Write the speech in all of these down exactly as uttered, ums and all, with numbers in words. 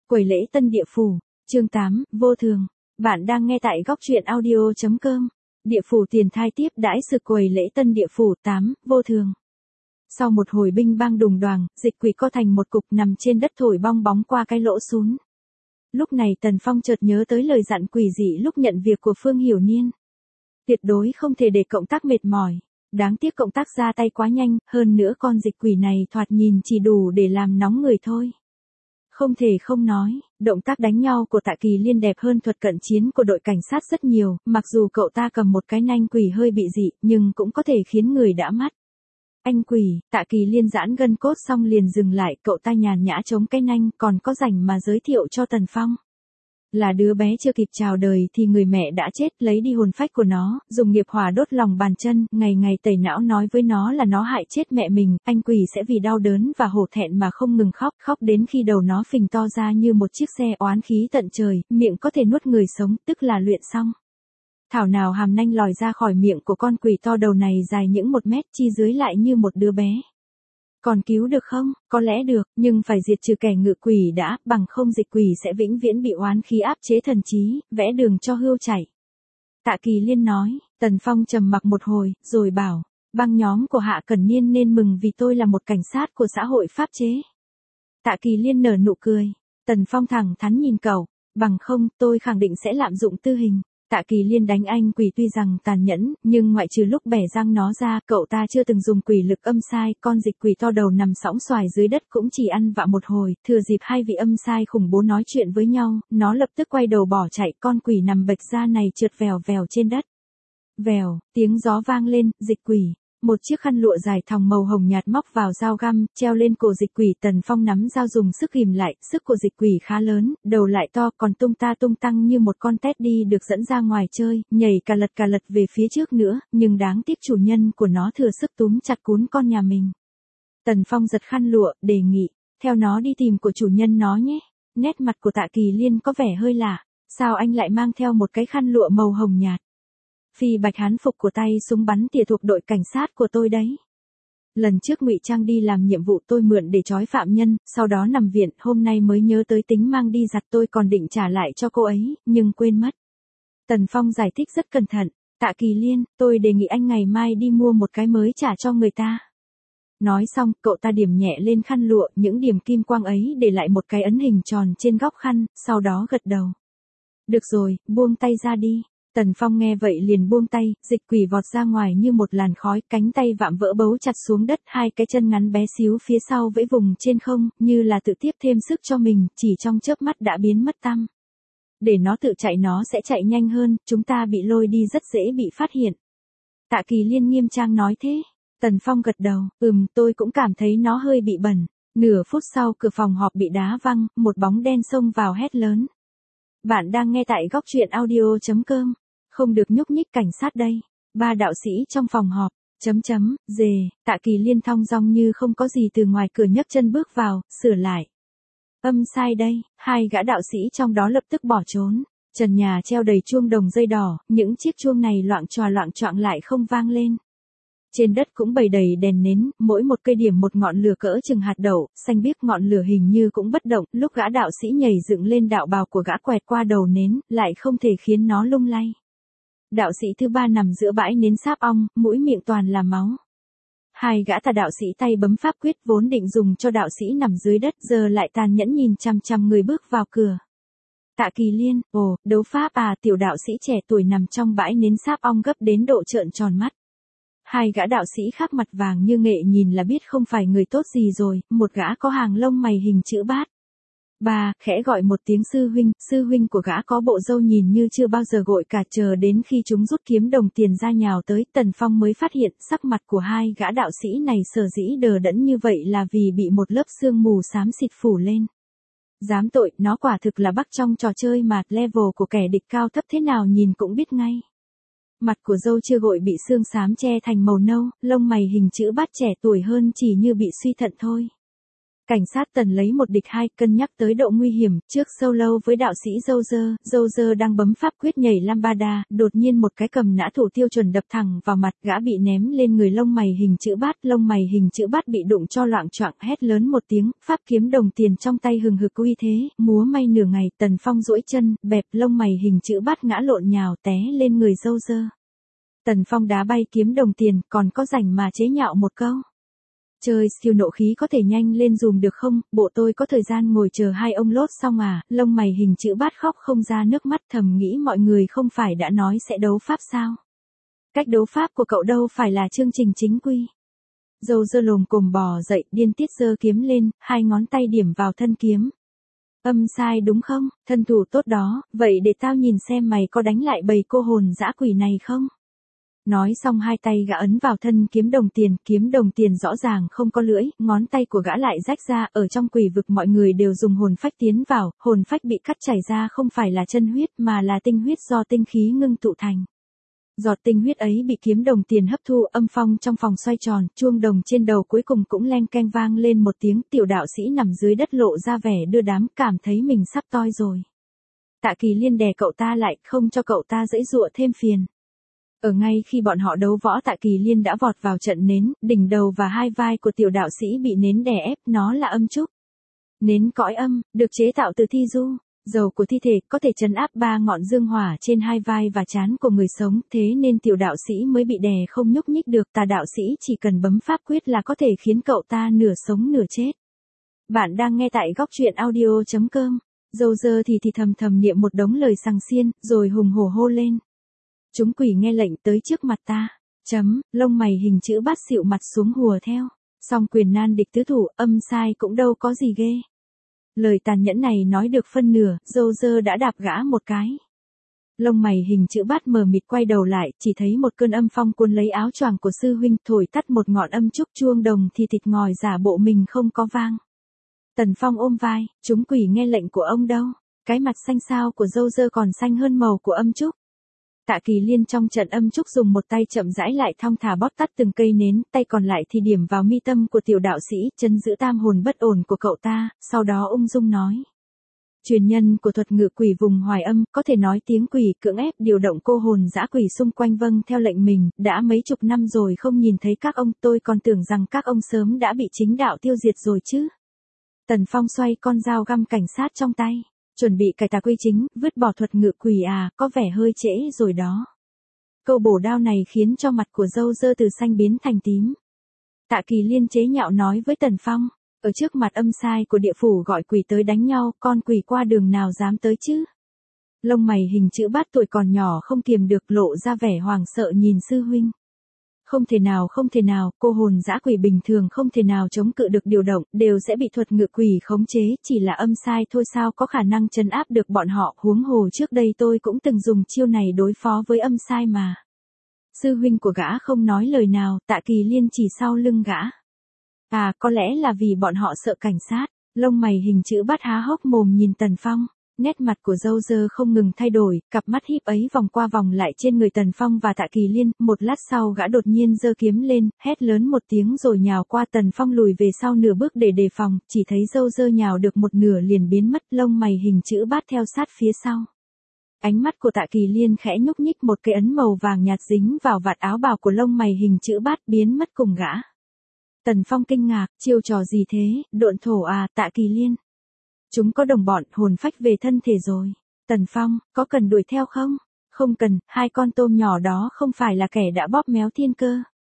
Quầy lễ tân địa phủ, chương tám, vô thường. Bạn đang nghe tại góc truyện audio chấm com. Địa phủ tiền thai tiếp đãi sự quầy lễ tân địa phủ tám, vô thường. Sau một hồi binh bang đùng đoàng, Dịch Quỷ co thành một cục nằm trên đất thổi bong bóng qua cái lỗ sún. Lúc này Tần Phong chợt nhớ tới lời dặn quỷ dị lúc nhận việc của Phương Hiểu Niên. Tuyệt đối không thể để cộng tác mệt mỏi. Đáng tiếc cộng tác ra tay quá nhanh, hơn nữa con dịch quỷ này thoạt nhìn chỉ đủ để làm nóng người thôi. Không thể không nói, động tác đánh nhau của Tạ Kỳ Liên đẹp hơn thuật cận chiến của đội cảnh sát rất nhiều, mặc dù cậu ta cầm một cái nanh quỷ hơi bị dị, nhưng cũng có thể khiến người đã mắt. Anh quỷ, Tạ Kỳ Liên giãn gân cốt xong liền dừng lại, cậu ta nhàn nhã chống cái nanh, còn có rảnh mà giới thiệu cho Tần Phong. Là đứa bé chưa kịp chào đời thì người mẹ đã chết, lấy đi hồn phách của nó, dùng nghiệp hỏa đốt lòng bàn chân, ngày ngày tẩy não nói với nó là nó hại chết mẹ mình, anh quỷ sẽ vì đau đớn và hổ thẹn mà không ngừng khóc, khóc đến khi đầu nó phình to ra như một chiếc xe oán khí tận trời, miệng có thể nuốt người sống, tức là luyện xong. Thảo nào hàm nanh lòi ra khỏi miệng của con quỷ to đầu này dài những một mét, chi dưới lại như một đứa bé. Còn cứu được không? Có lẽ được, nhưng phải diệt trừ kẻ ngự quỷ đã, bằng không dịch quỷ sẽ vĩnh viễn bị oán khí áp chế thần trí, vẽ đường cho hươu chảy. Tạ Kỳ Liên nói. Tần Phong trầm mặc một hồi, rồi bảo, băng nhóm của Hạ Cẩn Niên nên mừng vì tôi là một cảnh sát của xã hội pháp chế. Tạ Kỳ Liên nở nụ cười. Tần Phong thẳng thắn nhìn cậu, bằng không tôi khẳng định sẽ lạm dụng tư hình. Tạ Kỳ Liên đánh anh quỷ tuy rằng tàn nhẫn, nhưng ngoại trừ lúc bẻ răng nó ra, cậu ta chưa từng dùng quỷ lực âm sai, con dịch quỷ to đầu nằm sõng xoài dưới đất cũng chỉ ăn vạ một hồi, thừa dịp hai vị âm sai khủng bố nói chuyện với nhau, nó lập tức quay đầu bỏ chạy, con quỷ nằm bệch ra này trượt vèo vèo trên đất. Vèo, tiếng gió vang lên, dịch quỷ. Một chiếc khăn lụa dài thòng màu hồng nhạt móc vào dao găm, treo lên cổ dịch quỷ. Tần Phong nắm dao dùng sức ghim lại, sức của dịch quỷ khá lớn, đầu lại to, còn tung ta tung tăng như một con tét đi được dẫn ra ngoài chơi, nhảy cà lật cà lật về phía trước nữa, nhưng đáng tiếc chủ nhân của nó thừa sức túm chặt cún con nhà mình. Tần Phong giật khăn lụa, đề nghị, theo nó đi tìm của chủ nhân nó nhé. Nét mặt của Tạ Kỳ Liên có vẻ hơi lạ, sao anh lại mang theo một cái khăn lụa màu hồng nhạt? Phi bạch hán phục của tay súng bắn tỉa thuộc đội cảnh sát của tôi đấy. Lần trước ngụy trang đi làm nhiệm vụ tôi mượn để trói phạm nhân, sau đó nằm viện, hôm nay mới nhớ tới tính mang đi giặt, tôi còn định trả lại cho cô ấy, nhưng quên mất. Tần Phong giải thích rất cẩn thận. Tạ Kỳ Liên, tôi đề nghị anh ngày mai đi mua một cái mới trả cho người ta. Nói xong, cậu ta điểm nhẹ lên khăn lụa, những điểm kim quang ấy để lại một cái ấn hình tròn trên góc khăn, sau đó gật đầu. Được rồi, buông tay ra đi. Tần Phong nghe vậy liền buông tay, dịch quỷ vọt ra ngoài như một làn khói, cánh tay vạm vỡ bấu chặt xuống đất, hai cái chân ngắn bé xíu phía sau vẫy vùng trên không, như là tự tiếp thêm sức cho mình, chỉ trong chớp mắt đã biến mất tăm. Để nó tự chạy nó sẽ chạy nhanh hơn, chúng ta bị lôi đi rất dễ bị phát hiện. Tạ Kỳ Liên nghiêm trang nói thế. Tần Phong gật đầu, ừm, tôi cũng cảm thấy nó hơi bị bẩn. Nửa phút sau cửa phòng họp bị đá văng, một bóng đen xông vào hét lớn. Bạn đang nghe tại góc truyện audio chấm com. Không được nhúc nhích, cảnh sát đây. Ba đạo sĩ trong phòng họp. Chấm chấm, dề. Tạ Kỳ Liên thong dong như không có gì từ ngoài cửa nhấc chân bước vào, sửa lại. Âm sai đây. Hai gã đạo sĩ trong đó lập tức bỏ trốn. Trần nhà treo đầy chuông đồng dây đỏ, những chiếc chuông này loạng choạng loạng choạng lại không vang lên. Trên đất cũng bày đầy đèn nến, mỗi một cây điểm một ngọn lửa cỡ chừng hạt đậu, xanh biếc, ngọn lửa hình như cũng bất động, lúc gã đạo sĩ nhảy dựng lên đạo bào của gã quẹt qua đầu nến, lại không thể khiến nó lung lay. Đạo sĩ thứ ba nằm giữa bãi nến sáp ong, mũi miệng toàn là máu. Hai gã tà đạo sĩ tay bấm pháp quyết vốn định dùng cho đạo sĩ nằm dưới đất, giờ lại tàn nhẫn nhìn chằm chằm người bước vào cửa. Tạ Kỳ Liên, ồ, đấu pháp à? Tiểu đạo sĩ trẻ tuổi nằm trong bãi nến sáp ong gấp đến độ trợn tròn mắt. Hai gã đạo sĩ khác mặt vàng như nghệ nhìn là biết không phải người tốt gì rồi, một gã có hàng lông mày hình chữ bát. Ba, khẽ gọi một tiếng sư huynh, sư huynh của gã có bộ râu nhìn như chưa bao giờ gội cả, chờ đến khi chúng rút kiếm đồng tiền ra nhào tới, Tần Phong mới phát hiện sắc mặt của hai gã đạo sĩ này sở dĩ đờ đẫn như vậy là vì bị một lớp sương mù xám xịt phủ lên. Dám tội, nó quả thực là bắc trong trò chơi mà, level của kẻ địch cao thấp thế nào nhìn cũng biết ngay. Mặt của dâu chưa gội bị sương xám che thành màu nâu, lông mày hình chữ bát, trẻ tuổi hơn chỉ như bị suy thận thôi. Cảnh sát Tần lấy một địch hai, cân nhắc tới độ nguy hiểm, trước solo với đạo sĩ Dâu Dơ, Dâu Dơ đang bấm pháp quyết nhảy Lambada, đột nhiên một cái cầm nã thủ tiêu chuẩn đập thẳng vào mặt, gã bị ném lên người, lông mày hình chữ bát, lông mày hình chữ bát bị đụng cho loạng choạng, hét lớn một tiếng, pháp kiếm đồng tiền trong tay hừng hực uy thế, múa may nửa ngày, Tần Phong duỗi chân, bẹp lông mày hình chữ bát ngã lộn nhào té lên người Dâu Dơ. Tần Phong đá bay kiếm đồng tiền, còn có rảnh mà chế nhạo một câu. Chơi siêu nộ khí có thể nhanh lên dùm được không, bộ tôi có thời gian ngồi chờ hai ông lốt xong à, lông mày hình chữ bát khóc không ra nước mắt, thầm nghĩ mọi người không phải đã nói sẽ đấu pháp sao. Cách đấu pháp của cậu đâu phải là chương trình chính quy. Dâu Dơ lồm cồm bò dậy, điên tiết giơ kiếm lên, hai ngón tay điểm vào thân kiếm. Âm sai đúng không, thân thủ tốt đó, vậy để tao nhìn xem mày có đánh lại bầy cô hồn dã quỷ này không. Nói xong hai tay gã ấn vào thân kiếm đồng tiền, kiếm đồng tiền rõ ràng không có lưỡi, ngón tay của gã lại rách ra, ở trong quỷ vực mọi người đều dùng hồn phách tiến vào, hồn phách bị cắt chảy ra không phải là chân huyết mà là tinh huyết do tinh khí ngưng tụ thành. Giọt tinh huyết ấy bị kiếm đồng tiền hấp thu, âm phong trong phòng xoay tròn, chuông đồng trên đầu cuối cùng cũng leng keng vang lên một tiếng, tiểu đạo sĩ nằm dưới đất lộ ra vẻ đưa đám, cảm thấy mình sắp toi rồi. Tạ Kỳ Liên đè cậu ta lại, không cho cậu ta giãy giụa thêm phiền. Ở ngay khi bọn họ đấu võ, Tạ Kỳ Liên đã vọt vào trận nến, đỉnh đầu và hai vai của tiểu đạo sĩ bị nến đè ép, nó là âm trúc. Nến cõi âm, được chế tạo từ thi du, dầu của thi thể, có thể trấn áp ba ngọn dương hỏa trên hai vai và trán của người sống, thế nên tiểu đạo sĩ mới bị đè không nhúc nhích được, tà đạo sĩ chỉ cần bấm pháp quyết là có thể khiến cậu ta nửa sống nửa chết. Bạn đang nghe tại góc truyện audio chấm com, Dâu Dơ thì thì thầm thầm niệm một đống lời sằng xiên, rồi hùng hổ hô lên. Chúng quỷ nghe lệnh tới trước mặt ta, chấm, lông mày hình chữ bát xịu mặt xuống hùa theo, song quyền nan địch tứ thủ, âm sai cũng đâu có gì ghê. Lời tàn nhẫn này nói được phân nửa, Dâu Dơ đã đạp gã một cái. Lông mày hình chữ bát mờ mịt quay đầu lại, chỉ thấy một cơn âm phong cuốn lấy áo choàng của sư huynh, thổi tắt một ngọn âm trúc, chuông đồng thì thịt ngòi giả bộ mình không có vang. Tần Phong ôm vai, chúng quỷ nghe lệnh của ông đâu, cái mặt xanh xao của Dâu Dơ còn xanh hơn màu của âm trúc. Tạ Kỳ Liên trong trận âm trúc dùng một tay chậm rãi lại thong thả bóp tắt từng cây nến, tay còn lại thì điểm vào mi tâm của tiểu đạo sĩ, chân giữ tam hồn bất ổn của cậu ta, sau đó ung dung nói. Truyền nhân của thuật ngự quỷ vùng Hoài Âm, có thể nói tiếng quỷ, cưỡng ép điều động cô hồn dã quỷ xung quanh vâng theo lệnh mình, đã mấy chục năm rồi không nhìn thấy các ông, tôi còn tưởng rằng các ông sớm đã bị chính đạo tiêu diệt rồi chứ. Tần Phong xoay con dao găm cảnh sát trong tay. Chuẩn bị cải tà quy chính, vứt bỏ thuật ngự quỷ à, có vẻ hơi trễ rồi đó. Câu bổ đao này khiến cho mặt của Dâu Dơ từ xanh biến thành tím. Tạ Kỳ Liên chế nhạo nói với Tần Phong, ở trước mặt âm sai của địa phủ gọi quỷ tới đánh nhau, con quỷ qua đường nào dám tới chứ. Lông mày hình chữ bát tuổi còn nhỏ không kiềm được lộ ra vẻ hoàng sợ nhìn sư huynh. Không thể nào không thể nào, cô hồn dã quỷ bình thường không thể nào chống cự được điều động, đều sẽ bị thuật ngự quỷ khống chế, chỉ là âm sai thôi sao có khả năng trấn áp được bọn họ, huống hồ trước đây tôi cũng từng dùng chiêu này đối phó với âm sai mà. Sư huynh của gã không nói lời nào, Tạ Kỳ Liên chỉ sau lưng gã. À, có lẽ là vì bọn họ sợ cảnh sát, lông mày hình chữ bát há hốc mồm nhìn Tần Phong. Nét mặt của Dâu Dơ không ngừng thay đổi, cặp mắt híp ấy vòng qua vòng lại trên người Tần Phong và Tạ Kỳ Liên, một lát sau gã đột nhiên giơ kiếm lên, hét lớn một tiếng rồi nhào qua Tần Phong lùi về sau nửa bước để đề phòng, chỉ thấy Dâu Dơ nhào được một nửa liền biến mất, lông mày hình chữ bát theo sát phía sau. Ánh mắt của Tạ Kỳ Liên khẽ nhúc nhích, một cái ấn màu vàng nhạt dính vào vạt áo bào của lông mày hình chữ bát biến mất cùng gã. Tần Phong kinh ngạc, chiêu trò gì thế, độn thổ à, Tạ Kỳ Liên. Chúng có đồng bọn, hồn phách về thân thể rồi. Tần Phong, có cần đuổi theo không? Không cần, hai con tôm nhỏ đó không phải là kẻ đã bóp méo thiên cơ.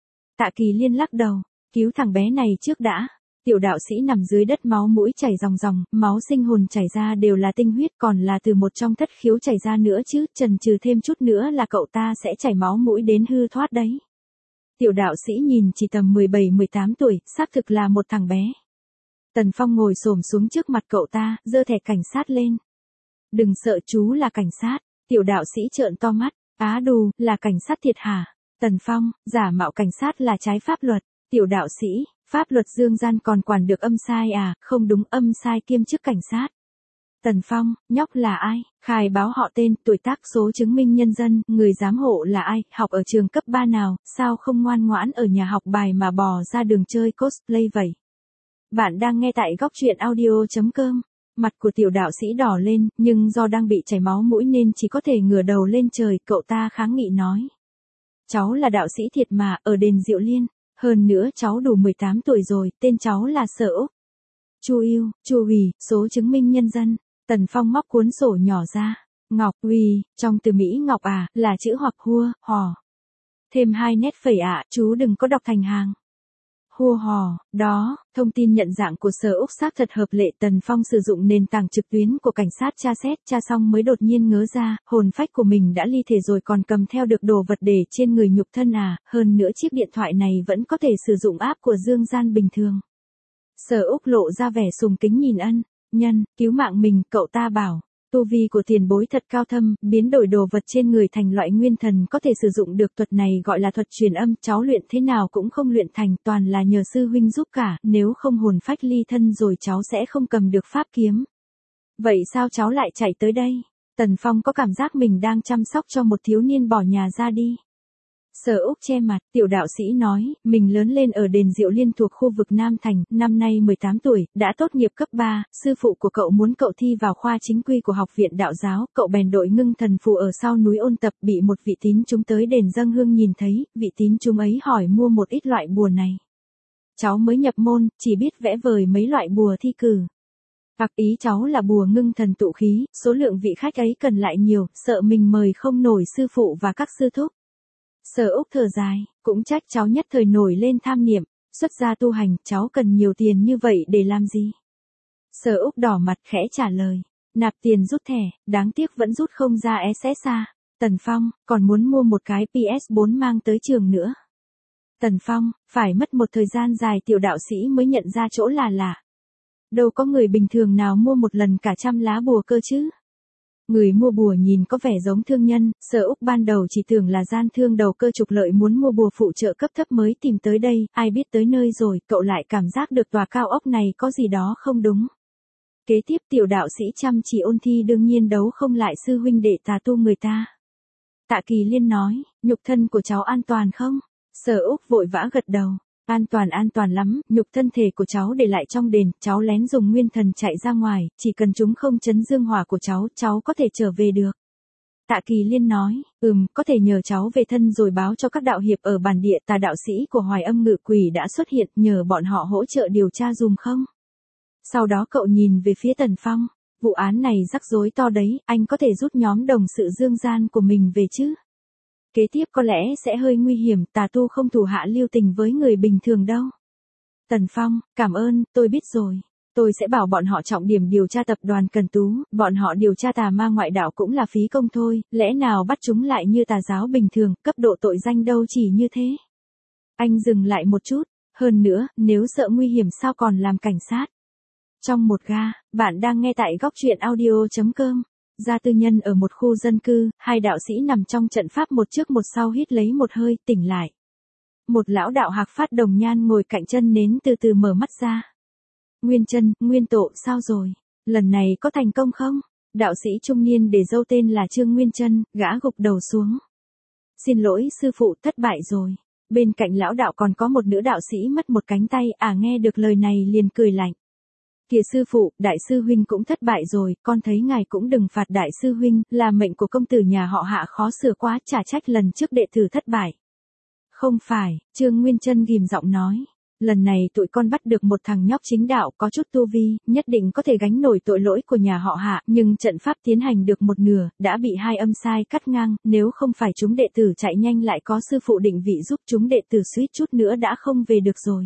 Tạ Kỳ Liên lắc đầu, cứu thằng bé này trước đã. Tiểu đạo sĩ nằm dưới đất máu mũi chảy ròng ròng, máu sinh hồn chảy ra đều là tinh huyết, còn là từ một trong thất khiếu chảy ra nữa chứ, chần chừ thêm chút nữa là cậu ta sẽ chảy máu mũi đến hư thoát đấy. Tiểu đạo sĩ nhìn chỉ tầm mười bảy mười tám tuổi, xác thực là một thằng bé. Tần Phong ngồi xổm xuống trước mặt cậu ta, giơ thẻ cảnh sát lên. Đừng sợ, chú là cảnh sát. Tiểu đạo sĩ trợn to mắt, á đù, là cảnh sát thiệt hả? Tần Phong, giả mạo cảnh sát là trái pháp luật. Tiểu đạo sĩ, pháp luật dương gian còn quản được âm sai à, không đúng, âm sai kiêm chức cảnh sát. Tần Phong, nhóc là ai? Khai báo họ tên, tuổi tác, số chứng minh nhân dân, người giám hộ là ai, học ở trường cấp ba nào, sao không ngoan ngoãn ở nhà học bài mà bò ra đường chơi cosplay vậy? Bạn đang nghe tại góc truyện audio.com. Mặt của tiểu đạo sĩ đỏ lên, nhưng do đang bị chảy máu mũi nên chỉ có thể ngửa đầu lên trời, cậu ta kháng nghị nói. Cháu là đạo sĩ thiệt mà, ở đền Diệu Liên. Hơn nữa cháu đủ mười tám tuổi rồi, tên cháu là Sở Úc. Chu yêu, Chu ủy, số chứng minh nhân dân. Tần Phong móc cuốn sổ nhỏ ra. Ngọc ủy, trong từ Mỹ Ngọc à, là chữ hoặc hua, hò. Thêm hai nét phẩy ạ, à, chú đừng có đọc thành hàng. Hua hò, đó, thông tin nhận dạng của Sở Úc xác thật hợp lệ. Tần Phong sử dụng nền tảng trực tuyến của cảnh sát tra xét, tra xong mới đột nhiên ngớ ra, hồn phách của mình đã ly thể rồi còn cầm theo được đồ vật để trên người nhục thân à, hơn nữa chiếc điện thoại này vẫn có thể sử dụng app của Dương Gian bình thường. Sở Úc lộ ra vẻ sùng kính nhìn ân nhân, cứu mạng mình, cậu ta bảo. Tu vi của tiền bối thật cao thâm, biến đổi đồ vật trên người thành loại nguyên thần có thể sử dụng được. Thuật này gọi là thuật truyền âm, cháu luyện thế nào cũng không luyện thành, toàn là nhờ sư huynh giúp cả, nếu không hồn phách ly thân rồi cháu sẽ không cầm được pháp kiếm. Vậy sao cháu lại chạy tới đây? Tần Phong có cảm giác mình đang chăm sóc cho một thiếu niên bỏ nhà ra đi. Sở Úc che mặt, tiểu đạo sĩ nói, mình lớn lên ở đền Diệu Liên thuộc khu vực Nam Thành, năm nay mười tám tuổi, đã tốt nghiệp cấp ba, sư phụ của cậu muốn cậu thi vào khoa chính quy của học viện đạo giáo, cậu bèn đội ngưng thần phù ở sau núi ôn tập, bị một vị tín chúng tới đền dâng hương nhìn thấy, vị tín chúng ấy hỏi mua một ít loại bùa này. Cháu mới nhập môn, chỉ biết vẽ vời mấy loại bùa thi cử. Hoặc ý cháu là bùa ngưng thần tụ khí, số lượng vị khách ấy cần lại nhiều, sợ mình mời không nổi sư phụ và các sư thúc. Sở Úc thở dài, cũng trách cháu nhất thời nổi lên tham niệm, xuất gia tu hành, cháu cần nhiều tiền như vậy để làm gì? Sở Úc đỏ mặt khẽ trả lời, nạp tiền rút thẻ, đáng tiếc vẫn rút không ra é xé xa. Tần Phong, còn muốn mua một cái pê ét bốn mang tới trường nữa. Tần Phong, phải mất một thời gian dài tiểu đạo sĩ mới nhận ra chỗ là lạ. Đâu có người bình thường nào mua một lần cả trăm lá bùa cơ chứ? Người mua bùa nhìn có vẻ giống thương nhân, Sở Úc ban đầu chỉ tưởng là gian thương đầu cơ trục lợi muốn mua bùa phụ trợ cấp thấp mới tìm tới đây, ai biết tới nơi rồi, cậu lại cảm giác được tòa cao ốc này có gì đó không đúng. Kế tiếp tiểu đạo sĩ chăm chỉ ôn thi đương nhiên đấu không lại sư huynh đệ tà tu người ta. Tạ Kỳ Liên nói, nhục thân của cháu an toàn không? Sở Úc vội vã gật đầu. An toàn an toàn lắm, nhục thân thể của cháu để lại trong đền, cháu lén dùng nguyên thần chạy ra ngoài, chỉ cần chúng không chấn dương hỏa của cháu, cháu có thể trở về được. Tạ Kỳ Liên nói, ừm, có thể nhờ cháu về thân rồi báo cho các đạo hiệp ở bản địa. Tà đạo sĩ của Hoài Âm Ngự Quỷ đã xuất hiện, nhờ bọn họ hỗ trợ điều tra dùm không? Sau đó cậu nhìn về phía Tần Phong, vụ án này rắc rối to đấy, anh có thể rút nhóm đồng sự Dương Gian của mình về chứ? Kế tiếp có lẽ sẽ hơi nguy hiểm, tà tu không thủ hạ lưu tình với người bình thường đâu. Tần Phong, cảm ơn, tôi biết rồi. Tôi sẽ bảo bọn họ trọng điểm điều tra tập đoàn Cần Tú, bọn họ điều tra tà ma ngoại đạo cũng là phí công thôi, lẽ nào bắt chúng lại như tà giáo bình thường, cấp độ tội danh đâu chỉ như thế. Anh dừng lại một chút, hơn nữa, nếu sợ nguy hiểm sao còn làm cảnh sát. Trong một ga, bạn đang nghe tại góc truyện audio.com. Gia tư nhân ở một khu dân cư, hai đạo sĩ nằm trong trận pháp một trước một sau hít lấy một hơi, tỉnh lại. Một lão đạo hạc phát đồng nhan ngồi cạnh chân nến từ từ mở mắt ra. Nguyên chân, Nguyên Tộ, sao rồi? Lần này có thành công không? Đạo sĩ trung niên để dâu tên là Trương Nguyên Chân, gã gục đầu xuống. Xin lỗi sư phụ, thất bại rồi. Bên cạnh lão đạo còn có một nữ đạo sĩ mất một cánh tay, à nghe được lời này liền cười lạnh. Kìa sư phụ, đại sư huynh cũng thất bại rồi, con thấy ngài cũng đừng phạt đại sư huynh, là mệnh của công tử nhà họ Hạ khó sửa quá, chả trách lần trước đệ tử thất bại. Không phải, Trương Nguyên Chân ghim giọng nói, lần này tụi con bắt được một thằng nhóc chính đạo có chút tu vi, nhất định có thể gánh nổi tội lỗi của nhà họ Hạ, nhưng trận pháp tiến hành được một nửa, đã bị hai âm sai cắt ngang, nếu không phải chúng đệ tử chạy nhanh lại có sư phụ định vị giúp chúng đệ tử suýt chút nữa đã không về được rồi.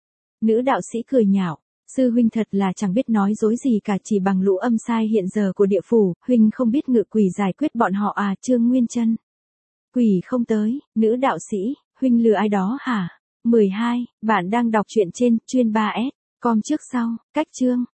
Nữ đạo sĩ cười nhạo. Sư huynh thật là chẳng biết nói dối gì cả, chỉ bằng lũ âm sai hiện giờ của địa phủ, huynh không biết ngự quỷ giải quyết bọn họ à? Trương Nguyên Chân. Quỷ không tới, nữ đạo sĩ, huynh lừa ai đó hả? mười hai, bạn đang đọc truyện trên chuyên ba S com trước sau, cách chương.